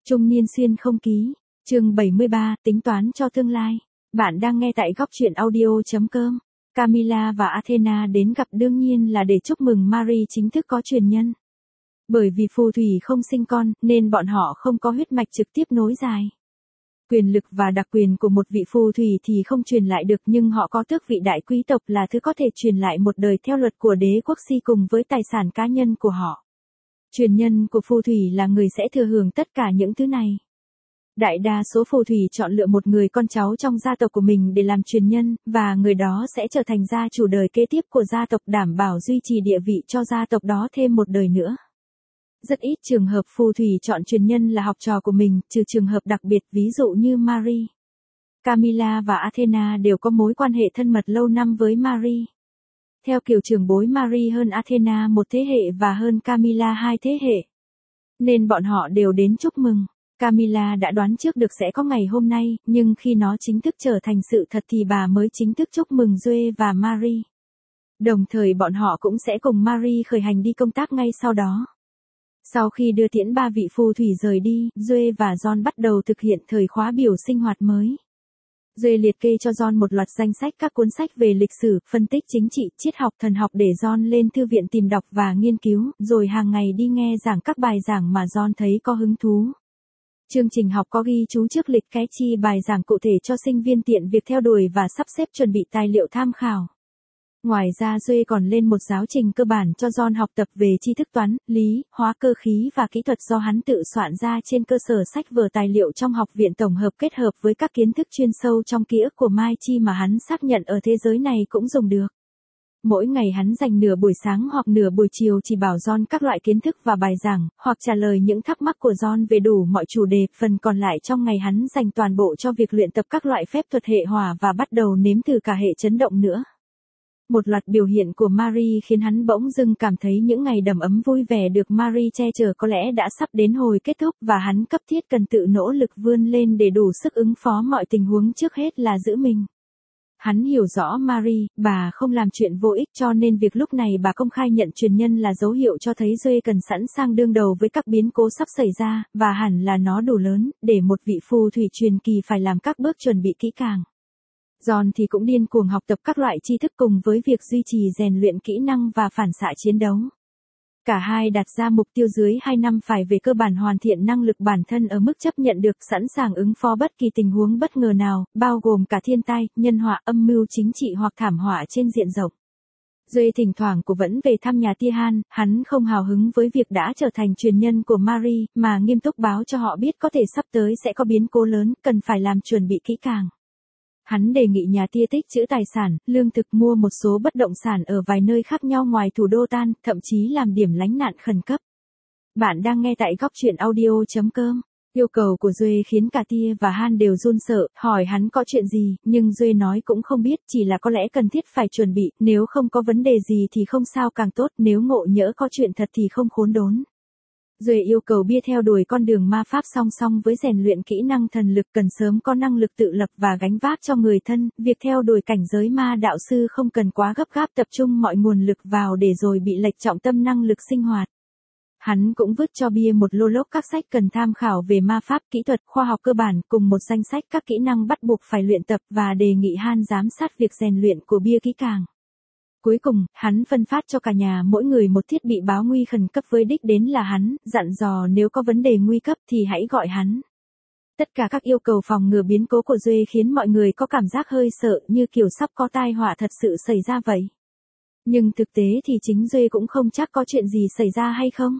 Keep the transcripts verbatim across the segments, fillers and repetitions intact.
Trung niên xuyên không ký, chương bảy mươi ba, tính toán cho tương lai. Bạn đang nghe tại góc truyện audio.com. Camilla và Athena đến gặp đương nhiên là để chúc mừng Marie chính thức có truyền nhân. Bởi vì phù thủy không sinh con, nên bọn họ không có huyết mạch trực tiếp nối dài. Quyền lực và đặc quyền của một vị phù thủy thì không truyền lại được, nhưng họ có tước vị đại quý tộc là thứ có thể truyền lại một đời theo luật của đế quốc Si cùng với tài sản cá nhân của họ. Truyền nhân của phù thủy là người sẽ thừa hưởng tất cả những thứ này. Đại đa số phù thủy chọn lựa một người con cháu trong gia tộc của mình để làm truyền nhân, và người đó sẽ trở thành gia chủ đời kế tiếp của gia tộc, đảm bảo duy trì địa vị cho gia tộc đó thêm một đời nữa. Rất ít trường hợp phù thủy chọn truyền nhân là học trò của mình, trừ trường hợp đặc biệt ví dụ như Marie. Camilla và Athena đều có mối quan hệ thân mật lâu năm với Marie. Theo kiểu trưởng bối, Marie hơn Athena một thế hệ và hơn Camilla hai thế hệ. Nên bọn họ đều đến chúc mừng. Camilla đã đoán trước được sẽ có ngày hôm nay, nhưng khi nó chính thức trở thành sự thật thì bà mới chính thức chúc mừng Joe và Marie. Đồng thời bọn họ cũng sẽ cùng Marie khởi hành đi công tác ngay sau đó. Sau khi đưa tiễn ba vị phù thủy rời đi, Joe và John bắt đầu thực hiện thời khóa biểu sinh hoạt mới. Joe liệt kê cho John một loạt danh sách các cuốn sách về lịch sử, phân tích chính trị, triết học, thần học để John lên thư viện tìm đọc và nghiên cứu, rồi hàng ngày đi nghe giảng các bài giảng mà John thấy có hứng thú. Chương trình học có ghi chú trước lịch cái chi bài giảng cụ thể cho sinh viên tiện việc theo đuổi và sắp xếp chuẩn bị tài liệu tham khảo. Ngoài ra Joe còn lên một giáo trình cơ bản cho John học tập về tri thức toán, lý, hóa, cơ khí và kỹ thuật do hắn tự soạn ra trên cơ sở sách vở tài liệu trong học viện tổng hợp kết hợp với các kiến thức chuyên sâu trong ký ức của Mai Chi mà hắn xác nhận ở thế giới này cũng dùng được. Mỗi ngày hắn dành nửa buổi sáng hoặc nửa buổi chiều chỉ bảo John các loại kiến thức và bài giảng, hoặc trả lời những thắc mắc của John về đủ mọi chủ đề. Phần còn lại trong ngày hắn dành toàn bộ cho việc luyện tập các loại phép thuật hệ hỏa và bắt đầu nếm thử cả hệ chấn động nữa. Một loạt biểu hiện của Marie khiến hắn bỗng dưng cảm thấy những ngày đầm ấm vui vẻ được Marie che chở có lẽ đã sắp đến hồi kết thúc, và hắn cấp thiết cần tự nỗ lực vươn lên để đủ sức ứng phó mọi tình huống, trước hết là giữ mình. Hắn hiểu rõ Marie, bà không làm chuyện vô ích, cho nên việc lúc này bà công khai nhận truyền nhân là dấu hiệu cho thấy Joe cần sẵn sàng đương đầu với các biến cố sắp xảy ra, và hẳn là nó đủ lớn để một vị phù thủy truyền kỳ phải làm các bước chuẩn bị kỹ càng. John thì cũng điên cuồng học tập các loại tri thức cùng với việc duy trì rèn luyện kỹ năng và phản xạ chiến đấu. Cả hai đặt ra mục tiêu dưới hai năm phải về cơ bản hoàn thiện năng lực bản thân ở mức chấp nhận được, sẵn sàng ứng phó bất kỳ tình huống bất ngờ nào, bao gồm cả thiên tai, nhân họa, âm mưu chính trị hoặc thảm họa trên diện rộng. Joe thỉnh thoảng cũng vẫn về thăm nhà tia Han, hắn không hào hứng với việc đã trở thành truyền nhân của Marie, mà nghiêm túc báo cho họ biết có thể sắp tới sẽ có biến cố lớn, cần phải làm chuẩn bị kỹ càng. Hắn đề nghị nhà tia tích trữ tài sản, lương thực, mua một số bất động sản ở vài nơi khác nhau ngoài thủ đô Tan, thậm chí làm điểm lánh nạn khẩn cấp. Bạn đang nghe tại góc truyện audio.com. Yêu cầu của Joe khiến cả tia và Han đều run sợ, hỏi hắn có chuyện gì, nhưng Joe nói cũng không biết, chỉ là có lẽ cần thiết phải chuẩn bị, nếu không có vấn đề gì thì không sao càng tốt, nếu ngộ nhỡ có chuyện thật thì không khốn đốn. Joe yêu cầu bia theo đuổi con đường ma pháp song song với rèn luyện kỹ năng thần lực, cần sớm có năng lực tự lập và gánh vác cho người thân, việc theo đuổi cảnh giới ma đạo sư không cần quá gấp gáp tập trung mọi nguồn lực vào để rồi bị lệch trọng tâm năng lực sinh hoạt. Hắn cũng vứt cho bia một lô lốc các sách cần tham khảo về ma pháp, kỹ thuật, khoa học cơ bản, cùng một danh sách các kỹ năng bắt buộc phải luyện tập, và đề nghị Han giám sát việc rèn luyện của bia kỹ càng. Cuối cùng, hắn phân phát cho cả nhà mỗi người một thiết bị báo nguy khẩn cấp với đích đến là hắn, dặn dò nếu có vấn đề nguy cấp thì hãy gọi hắn. Tất cả các yêu cầu phòng ngừa biến cố của Joe khiến mọi người có cảm giác hơi sợ, như kiểu sắp có tai họa thật sự xảy ra vậy. Nhưng thực tế thì chính Joe cũng không chắc có chuyện gì xảy ra hay không.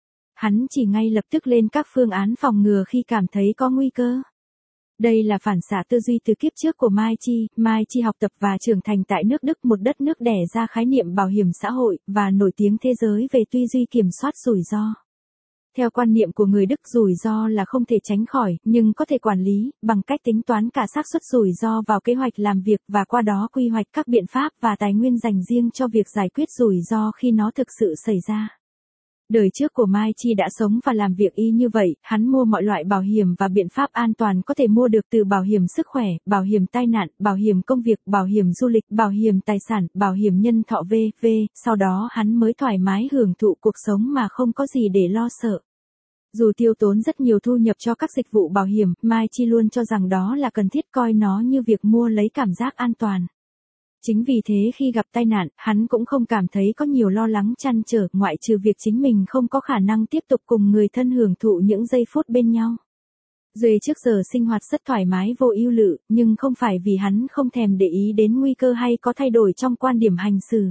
Hắn chỉ ngay lập tức lên các phương án phòng ngừa khi cảm thấy có nguy cơ. Đây là phản xạ tư duy từ kiếp trước của Mai Chi. Mai Chi học tập và trưởng thành tại nước Đức, một đất nước đẻ ra khái niệm bảo hiểm xã hội, và nổi tiếng thế giới về tư duy kiểm soát rủi ro. Theo quan niệm của người Đức, rủi ro là không thể tránh khỏi, nhưng có thể quản lý, bằng cách tính toán cả xác suất rủi ro vào kế hoạch làm việc, và qua đó quy hoạch các biện pháp và tài nguyên dành riêng cho việc giải quyết rủi ro khi nó thực sự xảy ra. Đời trước của Mai Chi đã sống và làm việc y như vậy, hắn mua mọi loại bảo hiểm và biện pháp an toàn có thể mua được, từ bảo hiểm sức khỏe, bảo hiểm tai nạn, bảo hiểm công việc, bảo hiểm du lịch, bảo hiểm tài sản, bảo hiểm nhân thọ vân vân. Sau đó hắn mới thoải mái hưởng thụ cuộc sống mà không có gì để lo sợ. Dù tiêu tốn rất nhiều thu nhập cho các dịch vụ bảo hiểm, Mai Chi luôn cho rằng đó là cần thiết, coi nó như việc mua lấy cảm giác an toàn. Chính vì thế khi gặp tai nạn, hắn cũng không cảm thấy có nhiều lo lắng trăn trở, ngoại trừ việc chính mình không có khả năng tiếp tục cùng người thân hưởng thụ những giây phút bên nhau. Duy trước giờ sinh hoạt rất thoải mái vô ưu lự, nhưng không phải vì hắn không thèm để ý đến nguy cơ hay có thay đổi trong quan điểm hành xử.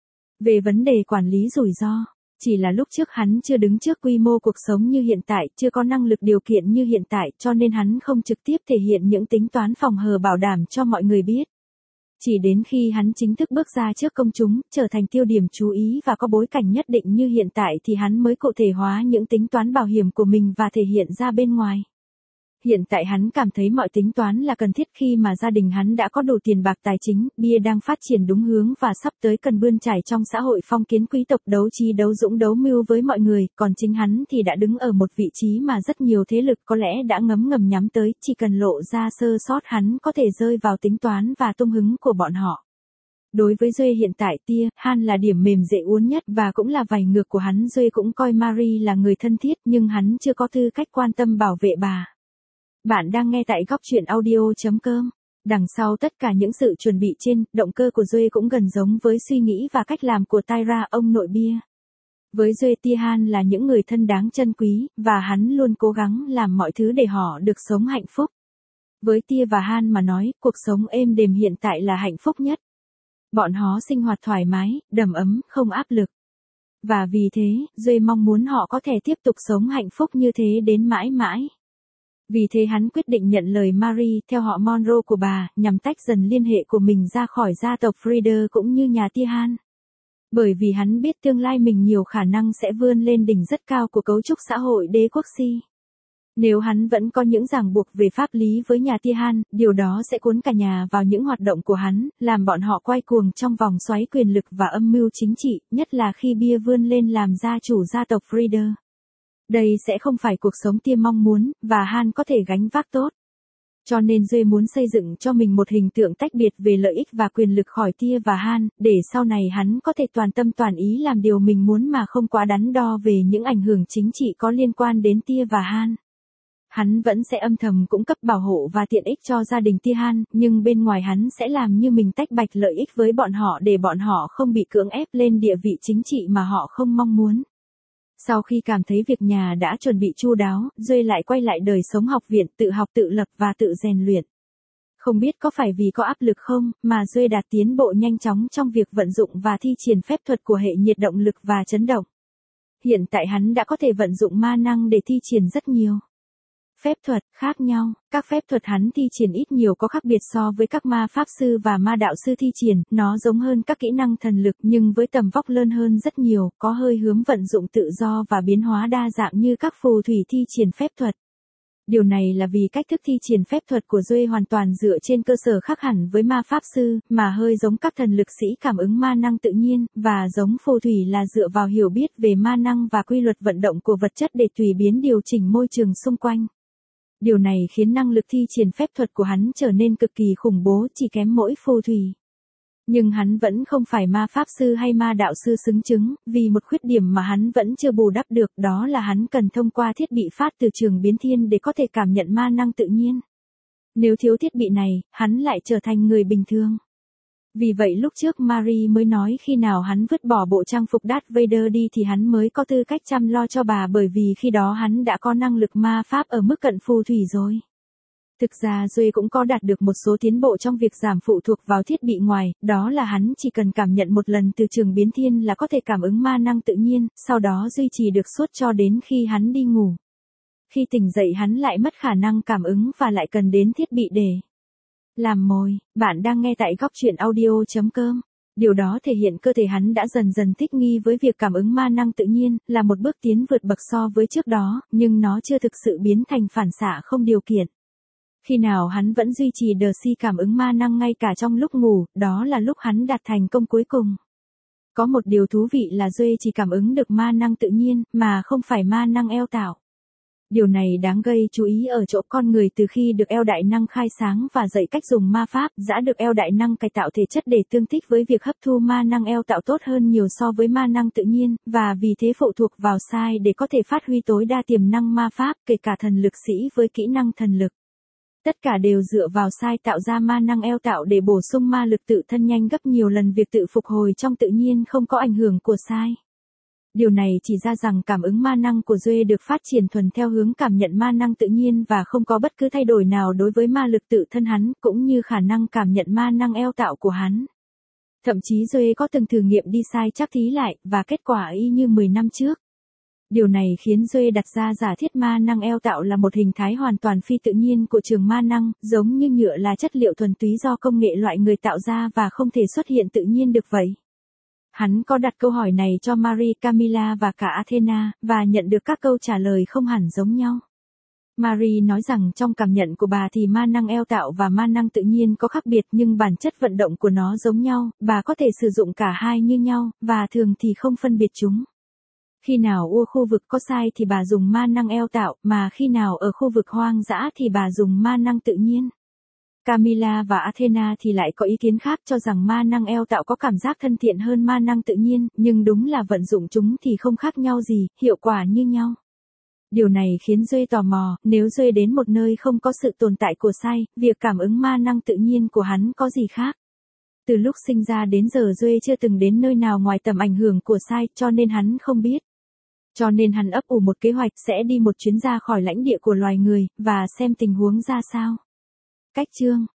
Về vấn đề quản lý rủi ro, chỉ là lúc trước hắn chưa đứng trước quy mô cuộc sống như hiện tại, chưa có năng lực điều kiện như hiện tại, cho nên hắn không trực tiếp thể hiện những tính toán phòng hờ bảo đảm cho mọi người biết. Chỉ đến khi hắn chính thức bước ra trước công chúng, trở thành tiêu điểm chú ý và có bối cảnh nhất định như hiện tại thì hắn mới cụ thể hóa những tính toán bảo hiểm của mình và thể hiện ra bên ngoài. Hiện tại hắn cảm thấy mọi tính toán là cần thiết khi mà gia đình hắn đã có đủ tiền bạc tài chính, bia đang phát triển đúng hướng và sắp tới cần bươn trải trong xã hội phong kiến quý tộc, đấu trí đấu dũng đấu mưu với mọi người, còn chính hắn thì đã đứng ở một vị trí mà rất nhiều thế lực có lẽ đã ngấm ngầm nhắm tới, chỉ cần lộ ra sơ sót hắn có thể rơi vào tính toán và tung hứng của bọn họ. Đối với Duy hiện tại, Tia, Han là điểm mềm dễ uốn nhất và cũng là vảy ngược của hắn. Duy cũng coi Marie là người thân thiết nhưng hắn chưa có tư cách quan tâm bảo vệ bà. Bạn đang nghe tại góc truyện audio chấm com. Đằng sau tất cả những sự chuẩn bị trên, động cơ của Duy cũng gần giống với suy nghĩ và cách làm của Tyra, ông nội bia. Với Duy, Tia, Han là những người thân đáng trân quý, và hắn luôn cố gắng làm mọi thứ để họ được sống hạnh phúc. Với Tia và Han mà nói, cuộc sống êm đềm hiện tại là hạnh phúc nhất. Bọn họ sinh hoạt thoải mái, đầm ấm, không áp lực. Và vì thế, Duy mong muốn họ có thể tiếp tục sống hạnh phúc như thế đến mãi mãi. Vì thế hắn quyết định nhận lời Marie theo họ Monroe của bà, nhằm tách dần liên hệ của mình ra khỏi gia tộc Frieder cũng như nhà Tia Han. Bởi vì hắn biết tương lai mình nhiều khả năng sẽ vươn lên đỉnh rất cao của cấu trúc xã hội đế quốc Si. Nếu hắn vẫn có những ràng buộc về pháp lý với nhà Tia Han, điều đó sẽ cuốn cả nhà vào những hoạt động của hắn, làm bọn họ quay cuồng trong vòng xoáy quyền lực và âm mưu chính trị, nhất là khi bia vươn lên làm gia chủ gia tộc Frieder. Đây sẽ không phải cuộc sống Tia mong muốn, và Han có thể gánh vác tốt. Cho nên Duy muốn xây dựng cho mình một hình tượng tách biệt về lợi ích và quyền lực khỏi Tia và Han, để sau này hắn có thể toàn tâm toàn ý làm điều mình muốn mà không quá đắn đo về những ảnh hưởng chính trị có liên quan đến Tia và Han. Hắn vẫn sẽ âm thầm cung cấp bảo hộ và tiện ích cho gia đình Tia Han, nhưng bên ngoài hắn sẽ làm như mình tách bạch lợi ích với bọn họ để bọn họ không bị cưỡng ép lên địa vị chính trị mà họ không mong muốn. Sau khi cảm thấy việc nhà đã chuẩn bị chu đáo, Duy lại quay lại đời sống học viện, tự học tự lập và tự rèn luyện. Không biết có phải vì có áp lực không, mà Duy đạt tiến bộ nhanh chóng trong việc vận dụng và thi triển phép thuật của hệ nhiệt động lực và chấn động. Hiện tại hắn đã có thể vận dụng ma năng để thi triển rất nhiều phép thuật khác nhau. Các phép thuật hắn thi triển ít nhiều có khác biệt so với các ma pháp sư và ma đạo sư thi triển, nó giống hơn các kỹ năng thần lực nhưng với tầm vóc lớn hơn rất nhiều, có hơi hướng vận dụng tự do và biến hóa đa dạng như các phù thủy thi triển phép thuật. Điều này là vì cách thức thi triển phép thuật của Duy hoàn toàn dựa trên cơ sở khác hẳn với ma pháp sư, mà hơi giống các thần lực sĩ cảm ứng ma năng tự nhiên, và giống phù thủy là dựa vào hiểu biết về ma năng và quy luật vận động của vật chất để tùy biến điều chỉnh môi trường xung quanh. Điều này khiến năng lực thi triển phép thuật của hắn trở nên cực kỳ khủng bố, chỉ kém mỗi phù thủy. Nhưng hắn vẫn không phải ma pháp sư hay ma đạo sư xứng chứng, vì một khuyết điểm mà hắn vẫn chưa bù đắp được, đó là hắn cần thông qua thiết bị phát từ trường biến thiên để có thể cảm nhận ma năng tự nhiên. Nếu thiếu thiết bị này, hắn lại trở thành người bình thường. Vì vậy lúc trước Marie mới nói khi nào hắn vứt bỏ bộ trang phục Darth Vader đi thì hắn mới có tư cách chăm lo cho bà, bởi vì khi đó hắn đã có năng lực ma pháp ở mức cận phù thủy rồi. Thực ra Duy cũng có đạt được một số tiến bộ trong việc giảm phụ thuộc vào thiết bị ngoài, đó là hắn chỉ cần cảm nhận một lần từ trường biến thiên là có thể cảm ứng ma năng tự nhiên, sau đó duy trì được suốt cho đến khi hắn đi ngủ. Khi tỉnh dậy hắn lại mất khả năng cảm ứng và lại cần đến thiết bị để làm mồi. Bạn đang nghe tại góc truyện audio chấm com. Điều đó thể hiện cơ thể hắn đã dần dần thích nghi với việc cảm ứng ma năng tự nhiên, là một bước tiến vượt bậc so với trước đó, nhưng nó chưa thực sự biến thành phản xạ không điều kiện. Khi nào hắn vẫn duy trì đờ si cảm ứng ma năng ngay cả trong lúc ngủ, đó là lúc hắn đạt thành công cuối cùng. Có một điều thú vị là Duy chỉ cảm ứng được ma năng tự nhiên, mà không phải ma năng eo tạo. Điều này đáng gây chú ý ở chỗ con người từ khi được eo đại năng khai sáng và dạy cách dùng ma pháp, đã được eo đại năng cải tạo thể chất để tương thích với việc hấp thu ma năng eo tạo tốt hơn nhiều so với ma năng tự nhiên, và vì thế phụ thuộc vào sai để có thể phát huy tối đa tiềm năng ma pháp, kể cả thần lực sĩ với kỹ năng thần lực. Tất cả đều dựa vào sai tạo ra ma năng eo tạo để bổ sung ma lực tự thân nhanh gấp nhiều lần việc tự phục hồi trong tự nhiên không có ảnh hưởng của sai. Điều này chỉ ra rằng cảm ứng ma năng của Duệ được phát triển thuần theo hướng cảm nhận ma năng tự nhiên và không có bất cứ thay đổi nào đối với ma lực tự thân hắn, cũng như khả năng cảm nhận ma năng eo tạo của hắn. Thậm chí Duệ có từng thử nghiệm đi sai chắc thí lại, và kết quả y như mười năm trước. Điều này khiến Duệ đặt ra giả thiết ma năng eo tạo là một hình thái hoàn toàn phi tự nhiên của trường ma năng, giống như nhựa là chất liệu thuần túy do công nghệ loại người tạo ra và không thể xuất hiện tự nhiên được vậy. Hắn có đặt câu hỏi này cho Marie, Camilla và cả Athena, và nhận được các câu trả lời không hẳn giống nhau. Marie nói rằng trong cảm nhận của bà thì ma năng eo tạo và ma năng tự nhiên có khác biệt nhưng bản chất vận động của nó giống nhau, bà có thể sử dụng cả hai như nhau, và thường thì không phân biệt chúng. Khi nào ở khu vực có sai thì bà dùng ma năng eo tạo, mà khi nào ở khu vực hoang dã thì bà dùng ma năng tự nhiên. Camilla và Athena thì lại có ý kiến khác, cho rằng ma năng eo tạo có cảm giác thân thiện hơn ma năng tự nhiên, nhưng đúng là vận dụng chúng thì không khác nhau gì, hiệu quả như nhau. Điều này khiến Duệ tò mò, nếu Duệ đến một nơi không có sự tồn tại của sai, việc cảm ứng ma năng tự nhiên của hắn có gì khác? Từ lúc sinh ra đến giờ Duệ chưa từng đến nơi nào ngoài tầm ảnh hưởng của sai, cho nên hắn không biết. Cho nên hắn ấp ủ một kế hoạch sẽ đi một chuyến ra khỏi lãnh địa của loài người, và xem tình huống ra sao. Cách chương